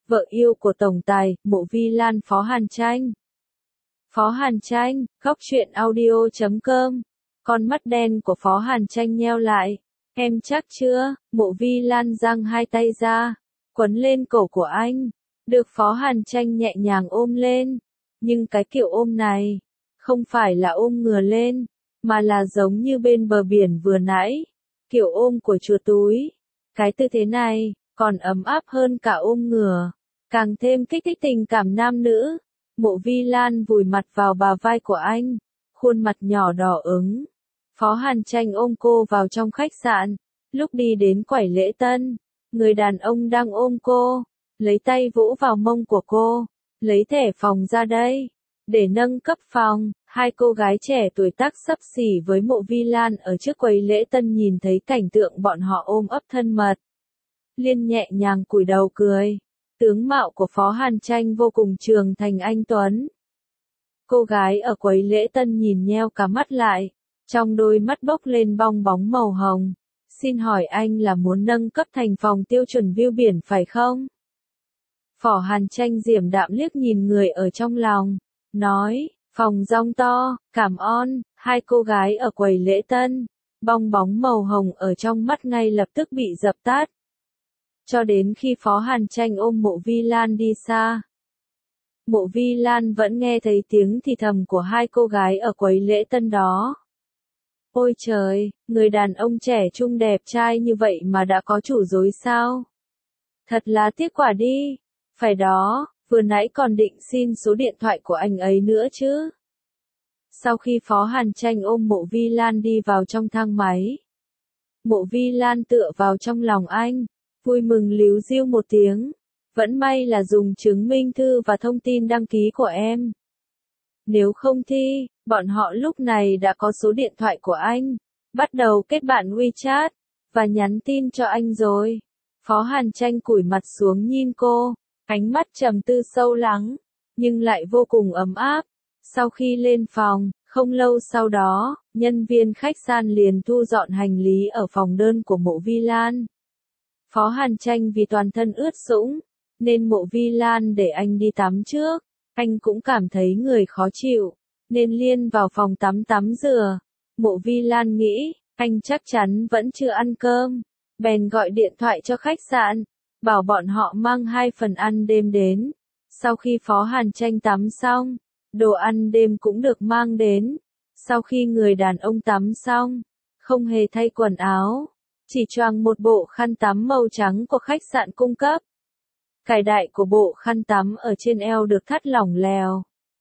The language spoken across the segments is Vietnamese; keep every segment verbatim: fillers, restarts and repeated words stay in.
vợ yêu của tổng tài, Mộ Vi Lan Phó Hàn Tranh. Phó Hàn Tranh, góc truyện audio chấm com. Con mắt đen của Phó Hàn Tranh nheo lại. Em chắc chưa? Mộ Vi Lan giang hai tay ra, quấn lên cổ của anh. Được Phó Hàn Tranh nhẹ nhàng ôm lên. Nhưng cái kiểu ôm này, không phải là ôm ngửa lên, mà là giống như bên bờ biển vừa nãy. Kiểu ôm của chuột túi. Cái tư thế này, còn ấm áp hơn cả ôm ngửa. Càng thêm kích thích tình cảm nam nữ. Mộ Vi Lan vùi mặt vào bả vai của anh, khuôn mặt nhỏ đỏ ửng. Phó Hàn Tranh ôm cô vào trong khách sạn. Lúc đi đến quầy lễ tân, người đàn ông đang ôm cô, lấy tay vỗ vào mông của cô. Lấy thẻ phòng ra đây. Để nâng cấp phòng, hai cô gái trẻ tuổi tác xấp xỉ với Mộ Vi Lan ở trước quầy lễ tân nhìn thấy cảnh tượng bọn họ ôm ấp thân mật. Liên nhẹ nhàng cúi đầu cười. Tướng mạo của Phó Hàn Tranh vô cùng trưởng thành anh tuấn. Cô gái ở quầy lễ tân nhìn nheo cả mắt lại, trong đôi mắt bốc lên bong bóng màu hồng. Xin hỏi anh là muốn nâng cấp thành phòng tiêu chuẩn view biển phải không? Phó Hàn Tranh diểm đạm liếc nhìn người ở trong lòng, nói, phòng rong to, cảm ơn. Hai cô gái ở quầy lễ tân, bong bóng màu hồng ở trong mắt ngay lập tức bị dập tắt. Cho đến khi Phó Hàn Tranh ôm Mộ Vi Lan đi xa. Mộ Vi Lan vẫn nghe thấy tiếng thì thầm của hai cô gái ở quầy lễ tân đó. Ôi trời, người đàn ông trẻ trung đẹp trai như vậy mà đã có chủ rồi sao? Thật là tiếc quả đi. Phải đó, vừa nãy còn định xin số điện thoại của anh ấy nữa chứ. Sau khi Phó Hàn Tranh ôm Mộ Vi Lan đi vào trong thang máy. Mộ Vi Lan tựa vào trong lòng anh, vui mừng líu ríu một tiếng. Vẫn may là dùng chứng minh thư và thông tin đăng ký của em. Nếu không thì, bọn họ lúc này đã có số điện thoại của anh, bắt đầu kết bạn WeChat, và nhắn tin cho anh rồi. Phó Hàn Tranh cúi mặt xuống nhìn cô, ánh mắt trầm tư sâu lắng, nhưng lại vô cùng ấm áp. Sau khi lên phòng, không lâu sau đó, nhân viên khách sạn liền thu dọn hành lý ở phòng đơn của Mộ Vi Lan. Phó Hàn Tranh vì toàn thân ướt sũng, nên Mộ Vi Lan để anh đi tắm trước. Anh cũng cảm thấy người khó chịu, nên liên vào phòng tắm tắm rửa. Mộ Vi Lan nghĩ, anh chắc chắn vẫn chưa ăn cơm. Bèn gọi điện thoại cho khách sạn, bảo bọn họ mang hai phần ăn đêm đến. Sau khi Phó Hàn Tranh tắm xong, đồ ăn đêm cũng được mang đến. Sau khi người đàn ông tắm xong, không hề thay quần áo, chỉ choàng một bộ khăn tắm màu trắng của khách sạn cung cấp. Cài đại của bộ khăn tắm ở trên eo được thắt lỏng lèo,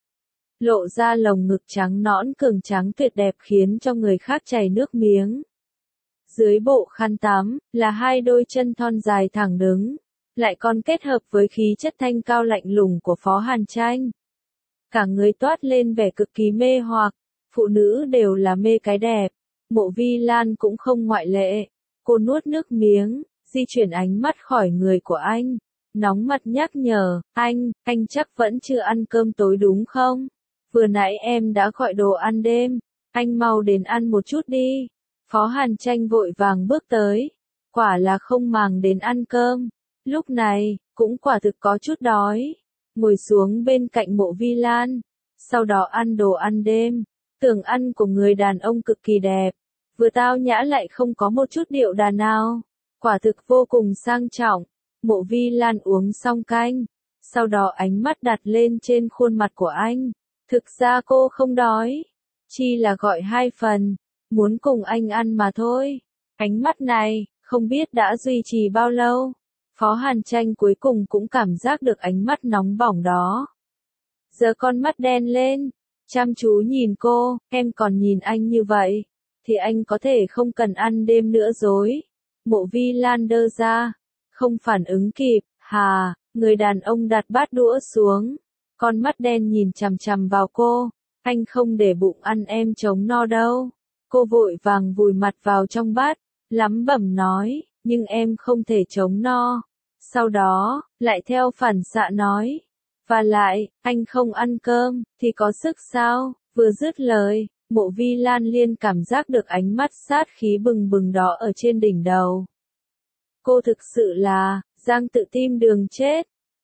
lộ ra lồng ngực trắng nõn cường tráng tuyệt đẹp khiến cho người khác chảy nước miếng. Dưới bộ khăn tắm, là hai đôi chân thon dài thẳng đứng, lại còn kết hợp với khí chất thanh cao lạnh lùng của Phó Hàn Tranh. Cả người toát lên vẻ cực kỳ mê hoặc, phụ nữ đều là mê cái đẹp, Mộ Vi Lan cũng không ngoại lệ. Cô nuốt nước miếng, di chuyển ánh mắt khỏi người của anh, nóng mặt nhắc nhở, anh, anh chắc vẫn chưa ăn cơm tối đúng không? Vừa nãy em đã gọi đồ ăn đêm, anh mau đến ăn một chút đi. Phó Hàn Tranh vội vàng bước tới, quả là không màng đến ăn cơm, lúc này, cũng quả thực có chút đói, ngồi xuống bên cạnh Mộ Vi Lan, sau đó ăn đồ ăn đêm. Tưởng ăn của người đàn ông cực kỳ đẹp, vừa tao nhã lại không có một chút điệu đà nào, quả thực vô cùng sang trọng. Mộ Vi Lan uống xong canh, sau đó ánh mắt đặt lên trên khuôn mặt của anh. Thực ra cô không đói, chỉ là gọi hai phần, muốn cùng anh ăn mà thôi. Ánh mắt này, không biết đã duy trì bao lâu. Phó Hàn Tranh cuối cùng cũng cảm giác được ánh mắt nóng bỏng đó. Giờ con mắt đen lên, chăm chú nhìn cô, em còn nhìn anh như vậy, thì anh có thể không cần ăn đêm nữa rồi. Mộ Vi Lan đơ ra, không phản ứng kịp, hà, người đàn ông đặt bát đũa xuống, con mắt đen nhìn chằm chằm vào cô, anh không để bụng ăn em chống no đâu. Cô vội vàng vùi mặt vào trong bát, lắm bẩm nói, nhưng em không thể chống no. Sau đó, lại theo phản xạ nói, và lại, anh không ăn cơm, thì có sức sao? Vừa dứt lời, Mộ Vi Lan liên cảm giác được ánh mắt sát khí bừng bừng đó ở trên đỉnh đầu. Cô thực sự là, giang tự tim đường chết.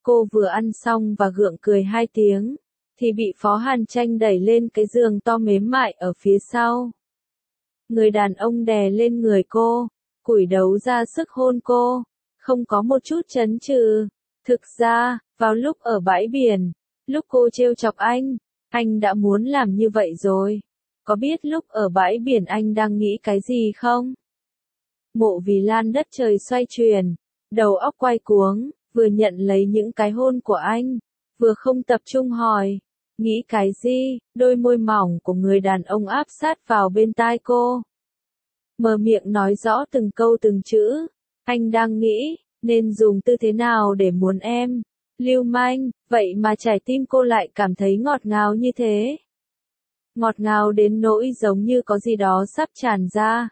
Cô vừa ăn xong và gượng cười hai tiếng, thì bị Phó Hàn Tranh đẩy lên cái giường to mềm mại ở phía sau. Người đàn ông đè lên người cô, cúi đầu ra sức hôn cô, không có một chút chần chừ. Thực ra, vào lúc ở bãi biển, lúc cô trêu chọc anh, anh đã muốn làm như vậy rồi. Có biết lúc ở bãi biển anh đang nghĩ cái gì không? Mộ Vì Lan đất trời xoay chuyển, đầu óc quay cuống, vừa nhận lấy những cái hôn của anh, vừa không tập trung hỏi, nghĩ cái gì? Đôi môi mỏng của người đàn ông áp sát vào bên tai cô. Mở miệng nói rõ từng câu từng chữ, anh đang nghĩ, nên dùng tư thế nào để muốn em. Lưu manh, vậy mà trái tim cô lại cảm thấy ngọt ngào như thế. Ngọt ngào đến nỗi giống như có gì đó sắp tràn ra.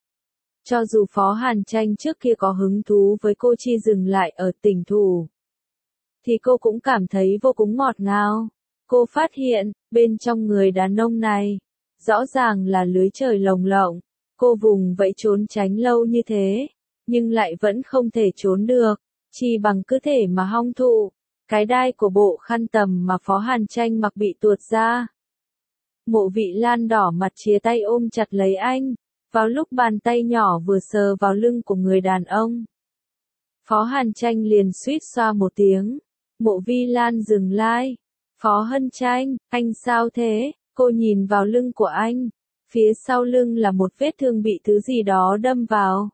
Cho dù Phó Hàn Tranh trước kia có hứng thú với cô chỉ dừng lại ở tình thủ, thì cô cũng cảm thấy vô cùng ngọt ngào. Cô phát hiện, bên trong người đàn ông này, rõ ràng là lưới trời lồng lộng. Cô vùng vẫy trốn tránh lâu như thế, nhưng lại vẫn không thể trốn được, chỉ bằng cứ thể mà hong thụ. Cái đai của bộ khăn tầm mà Phó Hàn Tranh mặc bị tuột ra. Mộ Vị Lan đỏ mặt chia tay ôm chặt lấy anh, vào lúc bàn tay nhỏ vừa sờ vào lưng của người đàn ông. Phó Hàn Tranh liền suýt xoa một tiếng. Mộ Vi Lan dừng lại. Phó Hân Tranh, anh sao thế? Cô nhìn vào lưng của anh. Phía sau lưng là một vết thương bị thứ gì đó đâm vào.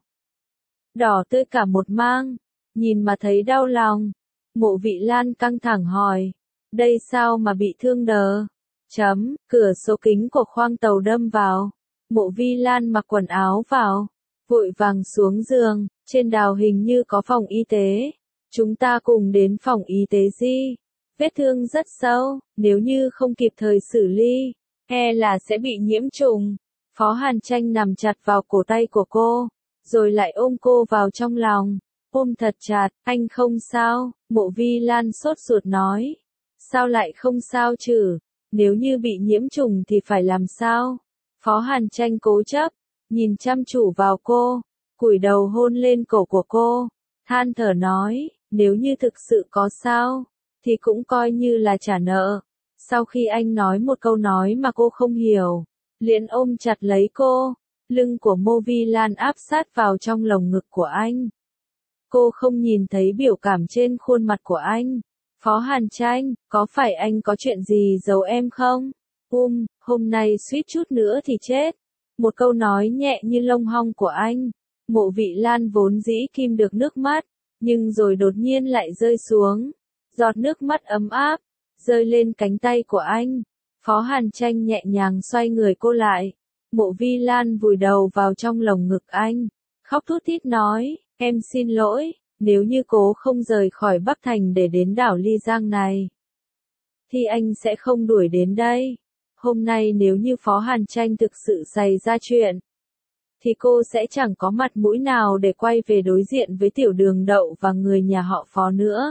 Đỏ tươi cả một mang. Nhìn mà thấy đau lòng. Mộ Vị Lan căng thẳng hỏi. Đây sao mà bị thương đờ? Chấm, cửa sổ kính của khoang tàu đâm vào. Mộ Vi Lan mặc quần áo vào. Vội vàng xuống giường. Trên đào hình như có phòng y tế. Chúng ta cùng đến phòng y tế gì? Vết thương rất sâu, nếu như không kịp thời xử lý, e là sẽ bị nhiễm trùng. Phó Hàn Tranh nằm chặt vào cổ tay của cô, rồi lại ôm cô vào trong lòng. Ôm thật chặt, anh không sao, Mộ Vi Lan sốt ruột nói. Sao lại không sao chứ? Nếu như bị nhiễm trùng thì phải làm sao? Phó Hàn Tranh cố chấp, nhìn chăm chú vào cô, cúi đầu hôn lên cổ của cô, than thở nói, nếu như thực sự có sao, thì cũng coi như là trả nợ. Sau khi anh nói một câu nói mà cô không hiểu, liền ôm chặt lấy cô, lưng của Mộ Vi Lan áp sát vào trong lồng ngực của anh. Cô không nhìn thấy biểu cảm trên khuôn mặt của anh. Phó Hàn Tranh, có phải anh có chuyện gì giấu em không? Um, hôm nay suýt chút nữa thì chết. Một câu nói nhẹ như lông hong của anh. Mộ Vị Lan vốn dĩ kìm được nước mắt, nhưng rồi đột nhiên lại rơi xuống. Giọt nước mắt ấm áp, rơi lên cánh tay của anh. Phó Hàn Tranh nhẹ nhàng xoay người cô lại. Mộ Vi Lan vùi đầu vào trong lồng ngực anh, khóc thút thít nói, em xin lỗi, nếu như cố không rời khỏi Bắc Thành để đến đảo Ly Giang này, thì anh sẽ không đuổi đến đây. Hôm nay nếu như Phó Hàn Tranh thực sự xảy ra chuyện, thì cô sẽ chẳng có mặt mũi nào để quay về đối diện với Tiểu Đường Đậu và người nhà họ Phó nữa.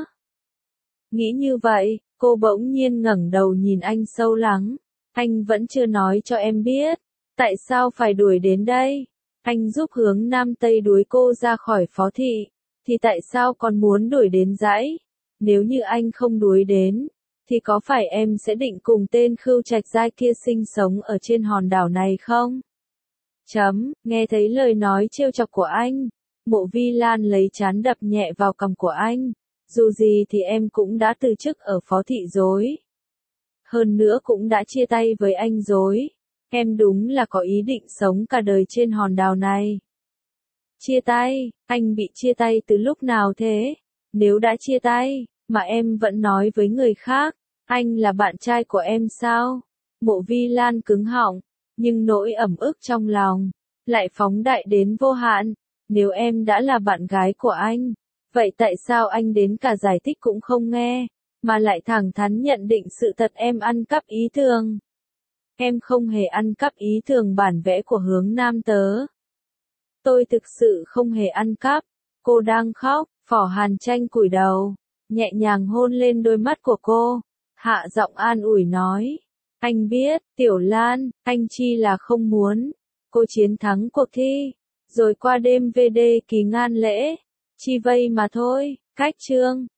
Nghĩ như vậy, cô bỗng nhiên ngẩng đầu nhìn anh sâu lắng. Anh vẫn chưa nói cho em biết, tại sao phải đuổi đến đây. Anh giúp Hướng Nam Tây đuổi cô ra khỏi Phó Thị, thì tại sao còn muốn đuổi đến dãy? Nếu như anh không đuổi đến, thì có phải em sẽ định cùng tên Khưu Trạch Giai kia sinh sống ở trên hòn đảo này không? Chấm, nghe thấy lời nói trêu chọc của anh, Mộ Vi Lan lấy trán đập nhẹ vào cằm của anh. Dù gì thì em cũng đã từ chức ở Phó Thị rồi. Hơn nữa cũng đã chia tay với anh rồi. Em đúng là có ý định sống cả đời trên hòn đảo này. Chia tay, anh bị chia tay từ lúc nào thế? Nếu đã chia tay, mà em vẫn nói với người khác, anh là bạn trai của em sao? Mộ Vi Lan cứng họng, nhưng nỗi ẩm ức trong lòng lại phóng đại đến vô hạn. Nếu em đã là bạn gái của anh, vậy tại sao anh đến cả giải thích cũng không nghe, mà lại thẳng thắn nhận định sự thật em ăn cắp ý tưởng? Em không hề ăn cắp ý tưởng bản vẽ của Hướng Nam tớ. Tôi thực sự không hề ăn cắp. Cô đang khóc, Phó Hàn Tranh cúi đầu, nhẹ nhàng hôn lên đôi mắt của cô, hạ giọng an ủi nói. Anh biết, Tiểu Lan, anh chi là không muốn cô chiến thắng cuộc thi, rồi qua đêm vê đê kỳ ngàn lễ. Chi vây mà thôi, cách chương.